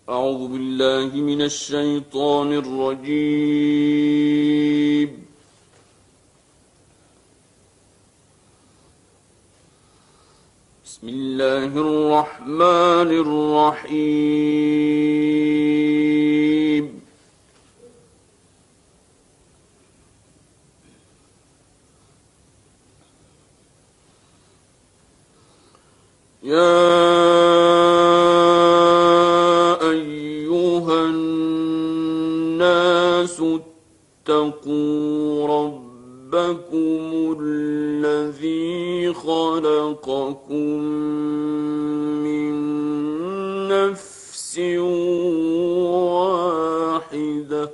أعوذ بالله من الشيطان الرجيم. بسم الله الرحمن الرحيم. يا أيها الناس اتقوا ربكم الذي خلقكم من نفس واحدة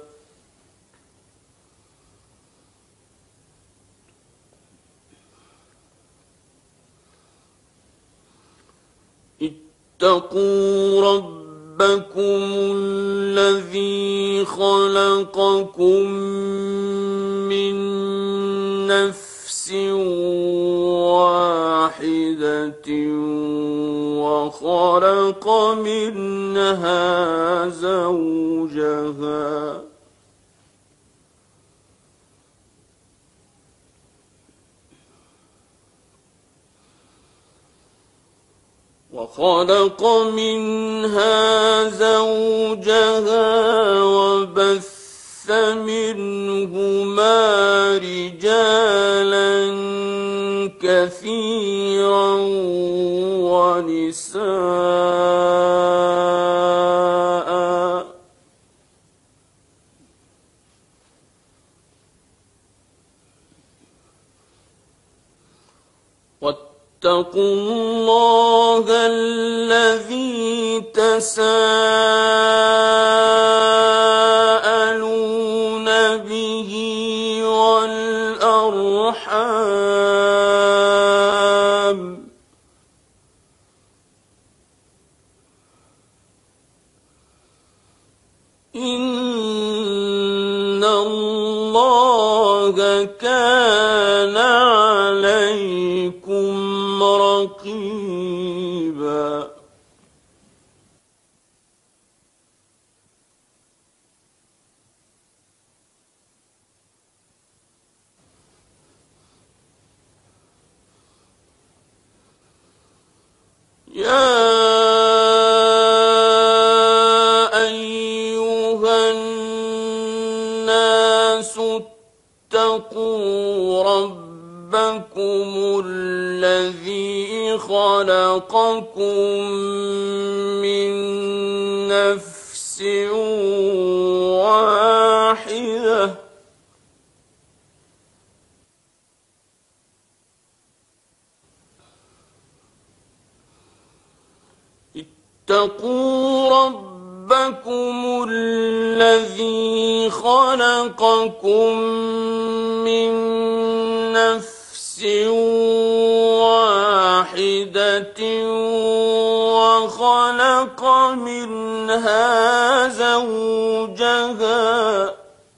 اتقوا ربكم الذي خلقكم من نفس واحدة وخلق منها زوجها وبث منهما رجالا كثيرا ونساء واتقوا الله الذي تساءلون به والأرحام إن الله كان عليكم رقيبا. يا أيها الناس اتقوا ربكم الذي خلقكم من نفس واحدة اتقوا ربكم الذي خلقكم من نفس واحدة وخلق منها زوجها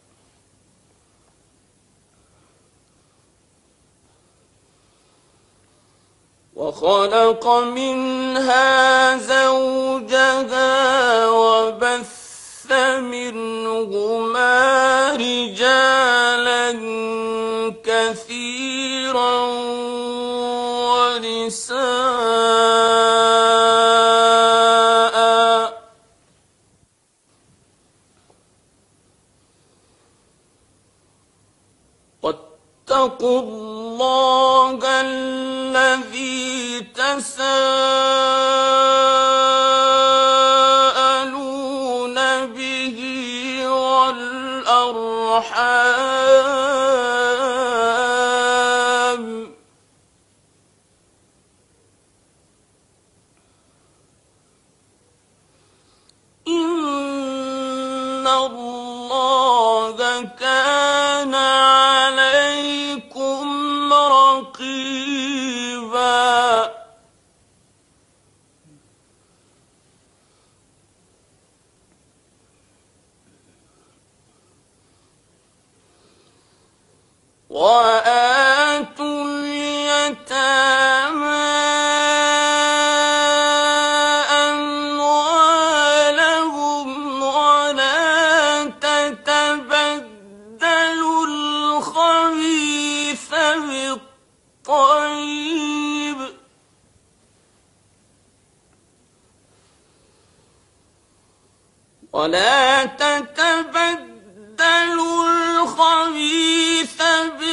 وبث منهما رجالا كثيرا ونساء واتقوا الله الذي تساءلون به والأرحام إن الله كان عليكم رقيبا. وآتوا اليتامى أموالهم ولا تتبدلوا الخبيث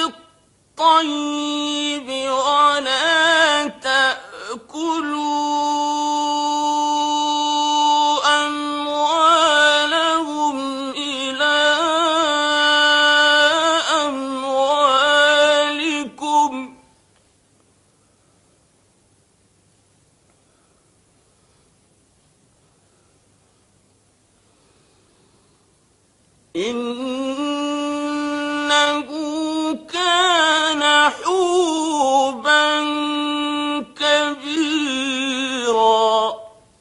بالطيب ولا تأكلوا أموالهم إلى أموالكم إنه كان حوبا كبيرا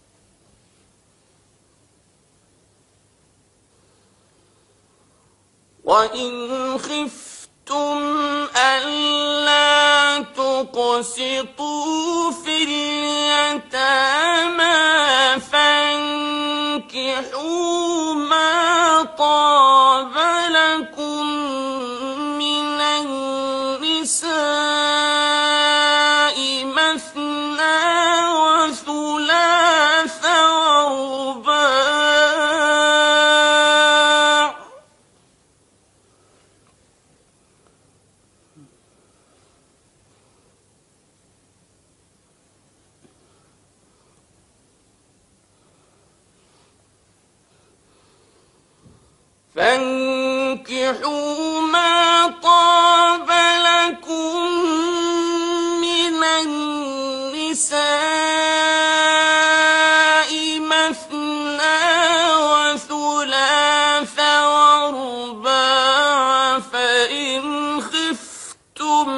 وإن خفتم ألا تقسطوا في اليتامى فانكحوا ما طاب لكم من النساء مثنى وثلاث ورباع فانكحوا ما طاب لكم من النساء مثنى وثلاث ورباع فإن خفتم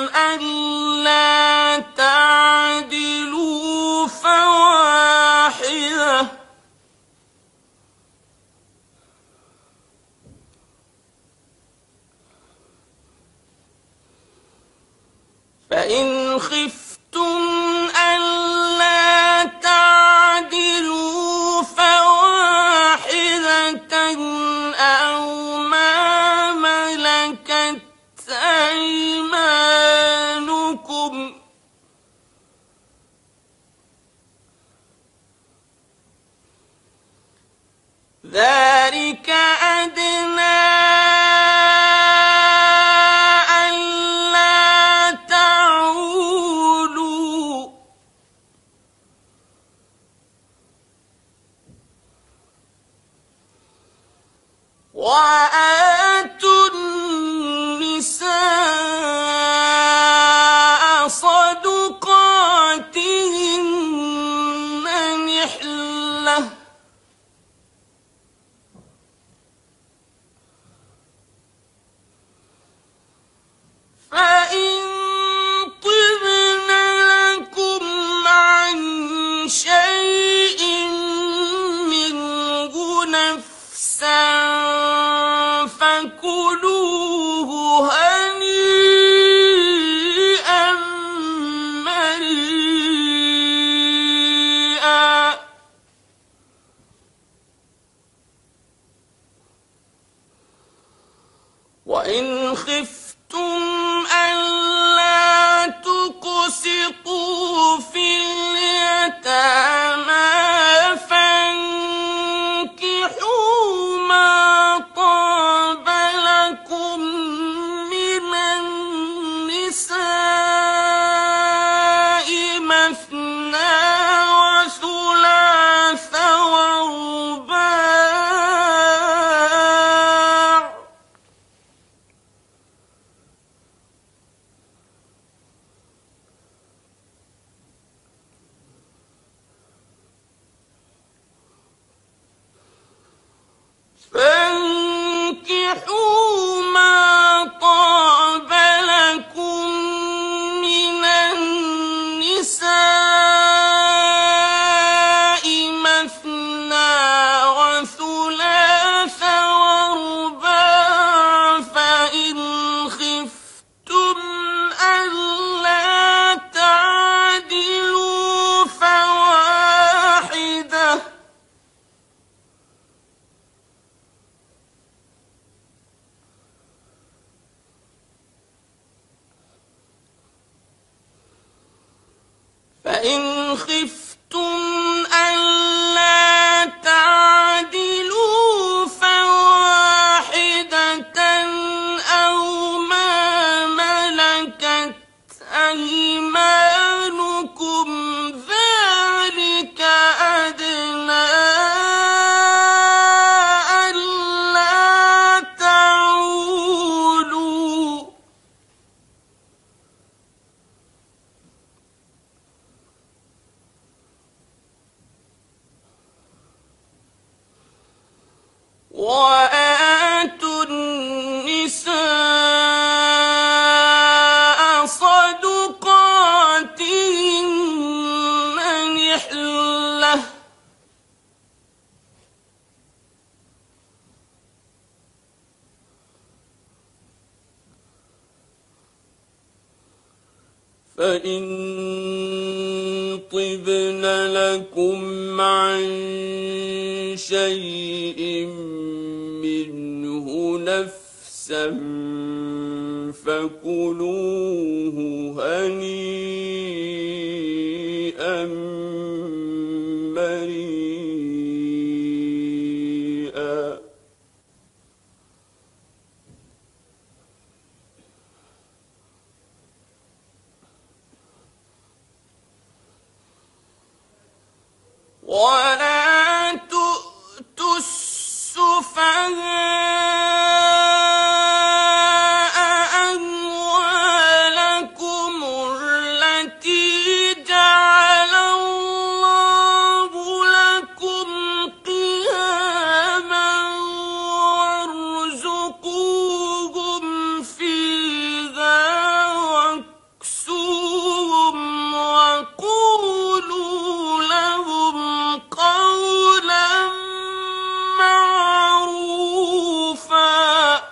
ألا تعدلوا فواحدة فإن خفتم ألا تعدلوا فواحدة أو ما ملكت أيمانكم ذلك أدنى ألا تعولوا وآتوا النساء صدقاتهن نحلة فإن طبن لكم عن شيء منه نفسا فكلوه هنيئا مريئا وإن خفتم ألا تقسطوا في اليتامى فانكحوا ما طاب لكم من النساء مثنى وثلاث ورباع فانكحوا ما طاب لكم من النساء مثنى وثلاث ورباع فإن خفتم ألا تعدلوا فواحدة فإن خفتم ألا تعدلوا وآتوا النساء صدقاتهن نحلة فإن طبن لكم عن شيء منه نفسا فكلوه هنيئا مريئا. ولا تؤتوا السفهاء أموالكم التي جعل الله لكم قياما وارزقوهم فيها واكسوهم وقولوا لهم قولا معروفا.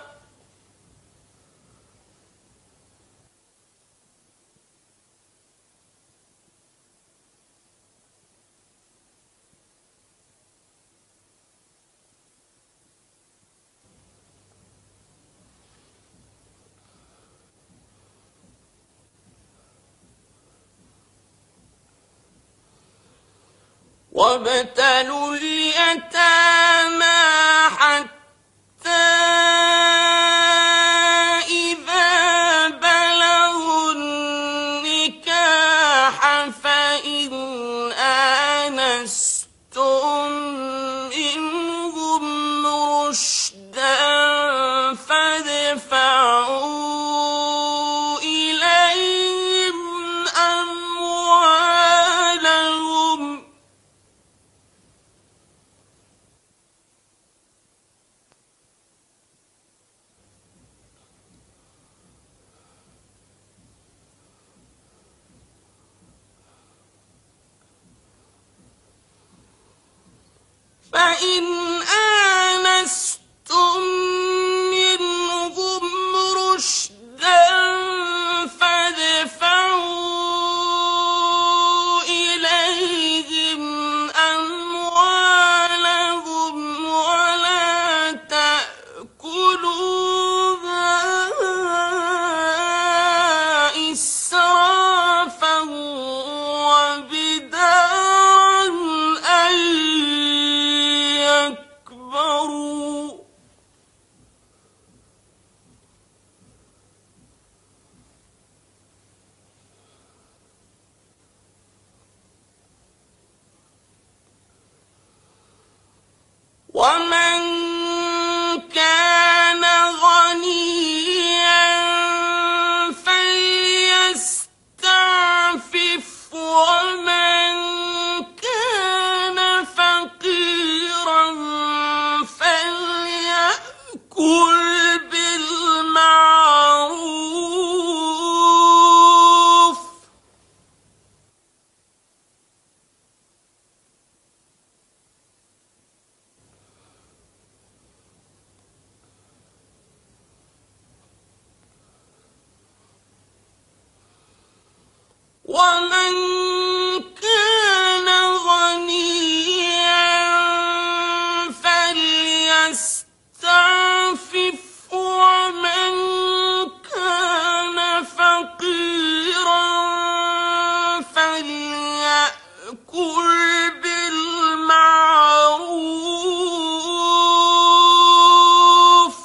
وابتلوا اليتامى حتى إذا بلغوا النكاح فإن آنستم منهم رشدا فادفعوا إليهم أموالهم فإن آنستم منهم رشدا فادفعوا إليهم أموالهم ولا تأكلوها إسرافا وبدارا أن يكبروا. ومن كان غنيا فليستعفف ومن كان فقيرا فليأكل بالمعروف. ومن كان غنيا فليستعفف ومن كان فقيرا فليأكل بالمعروف.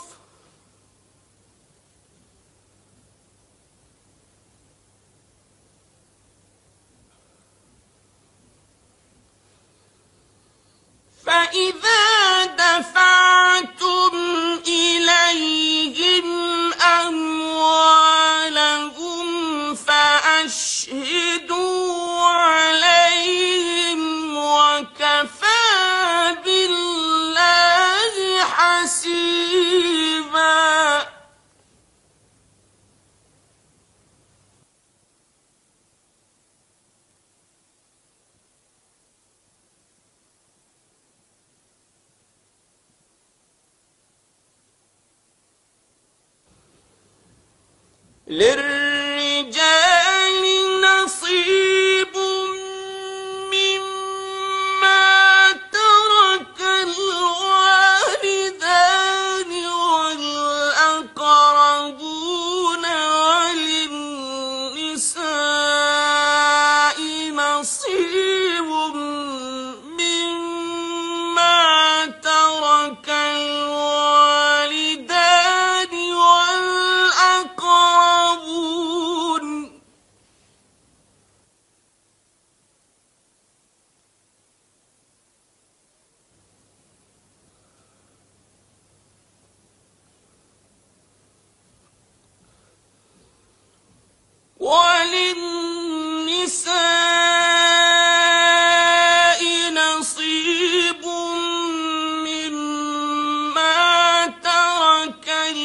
فإذا دفعتم إليهم أموالهم فأشهدوا عليهم وكفى بالله حسيبا. للرجال نصيب مما ترك الوالدان والأقربون وللنساء نصيب مما ترك الوالدان والأقربون وللنساء نصيب مما ترك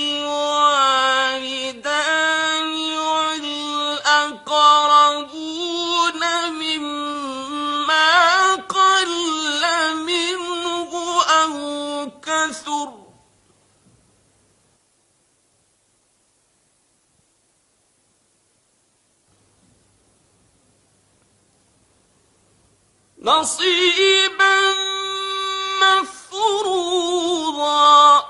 الوالدان والأقربون مما قل منه أو كثر نصيبا مفروضا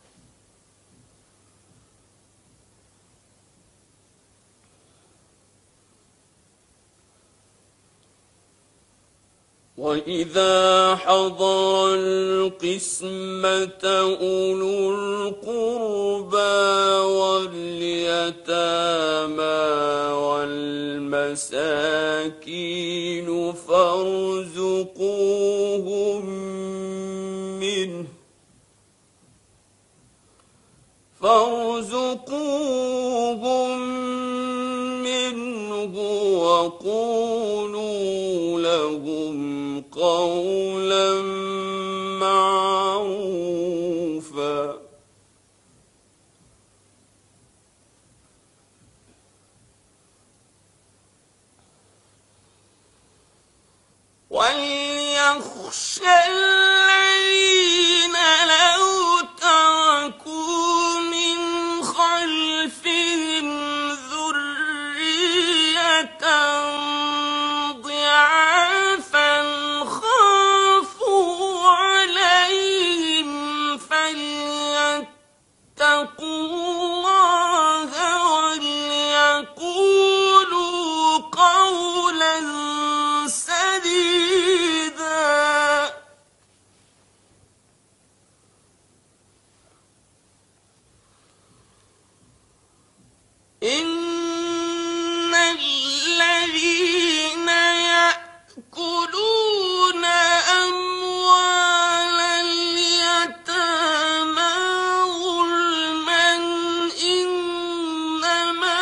وإذا حضر القسمة أولو القربى واليتامى والمساكين فارزقوهم منه وقولوا لهم قولا معروفا وليخشى الذين لو تركوا من خلفهم ذرية ضعافا خافوا عليهم فليتقوا الله وليقولوا قولا سديدا إن الذين يأكلون أموال اليتامى ظلما إنما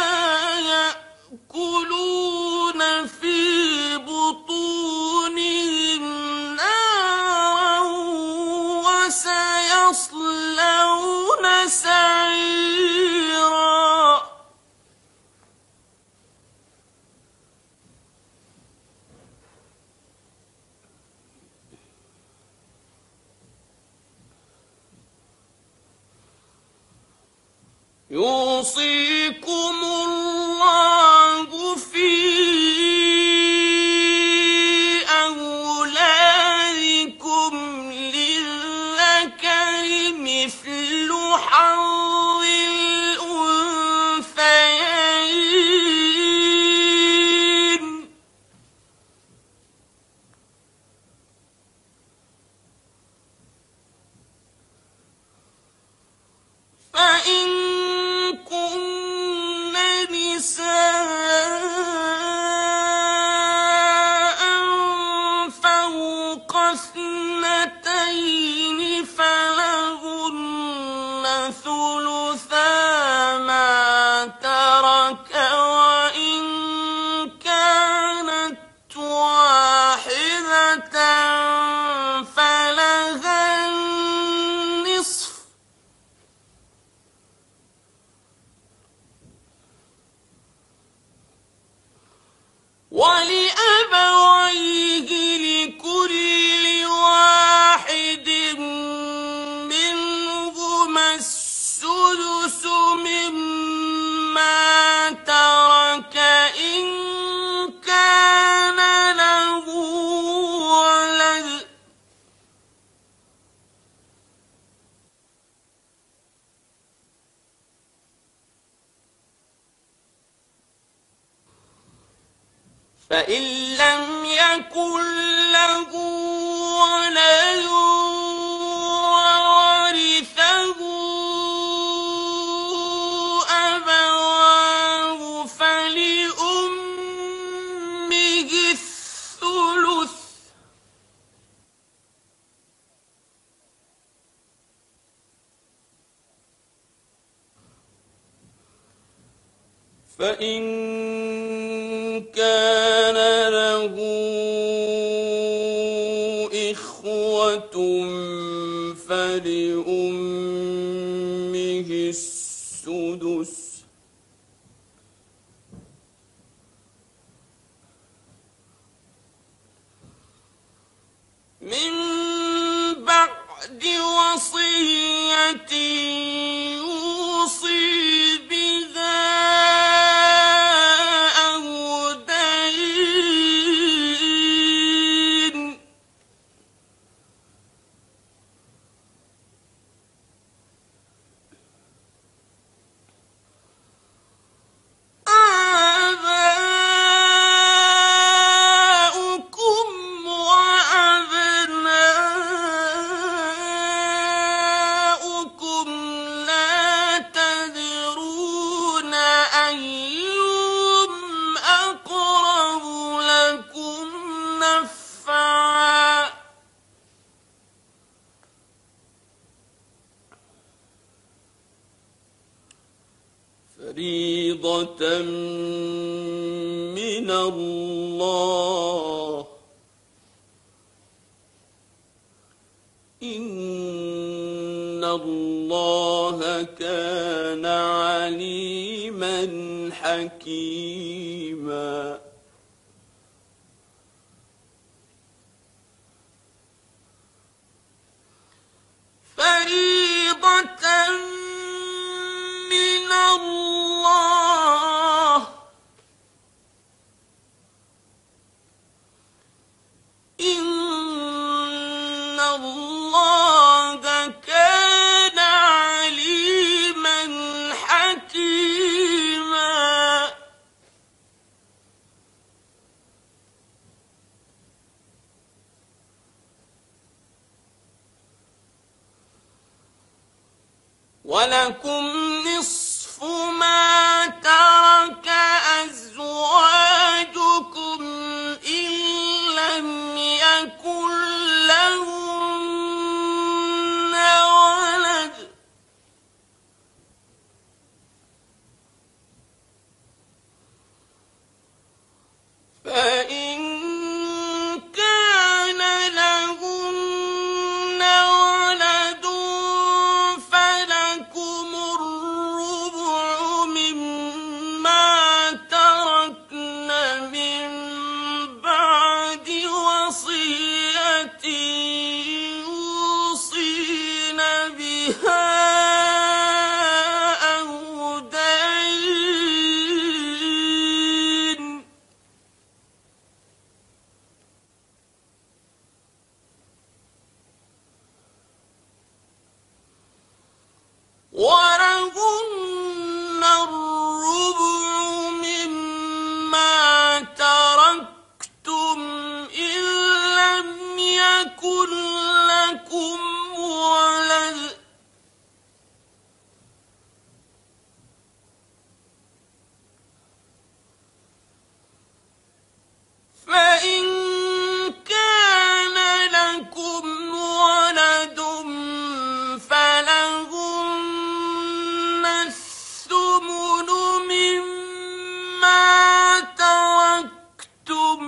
يأكلون في بطونهم نارا وسيصلون سعيرا يوصيكم الله في أولادكم للذكر مثل حظ الأنثيين فإن كن نساء فوق اثنتين فلهن ثلث فإن لم يكن له ولد وورثه أبواه فلأمه الثلث. فإن كان له إخوة فلأمه السدس. من بعد وصية يوصي بها أو دين. آباؤكم وأبناؤكم لا تدرون أيهم أقرب لكم نفعا فريضة من الله. إن الله كان عليما حكيما. فريضة من الله. إن الله كان عليما حكيما. ولكم نصف ما ترك أزواجكم إن لم يكن لهن ولد. فإن كان لهن ولد فلكم الربع مما تركن من بعد وصية يوصين بها أو دين. ولهن الربع مما تركتم إن لم يكن لكم ولد. فإن كان لكم ولد فلهن الثمن مما تركتم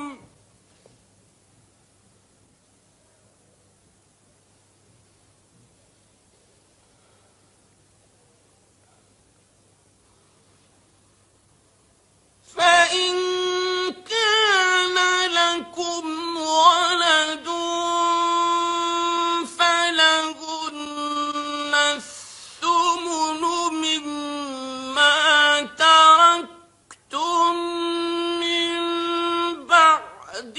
فإن كان لكم ولد فلهن الثمن مما تركتم من بعد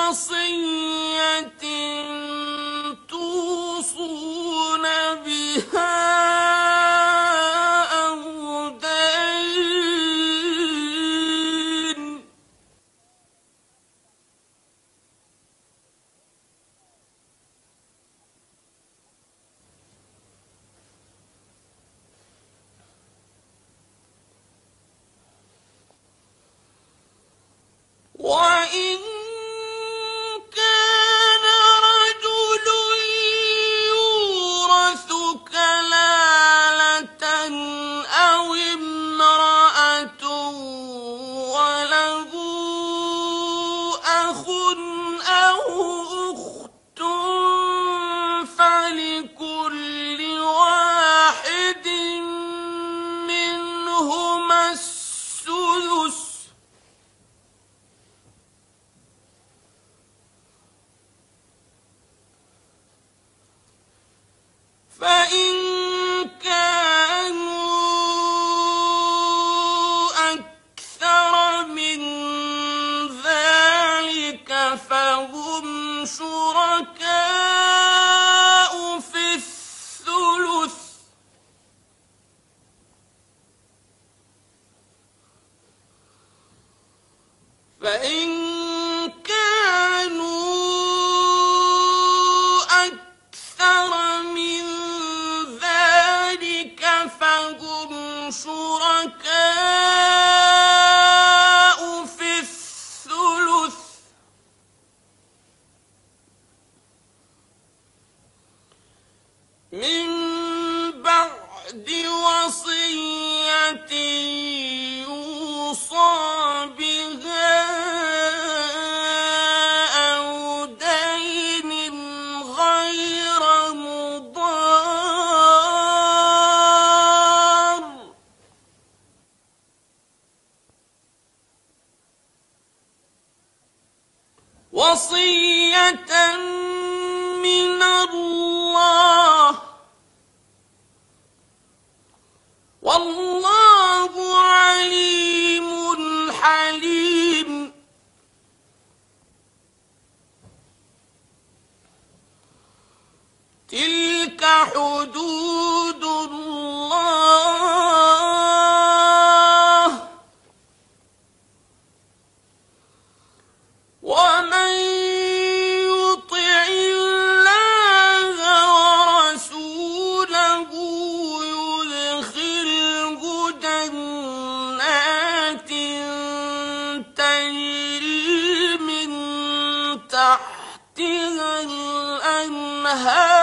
وصية توصون بها أو دين. لكل واحد منهما السدس فإن كانوا أكثر من ذلك فهم شركاء في الثلث فإن كانوا أكثر من ذلك فهم شركاء في الثلث من بعد وصية يوصى بها أو دين غير مضار وصية من الله والله عليم حليم تلك حدود الله ومن يطع الله ورسوله يدخله جنات تجري من تحتها الأنهار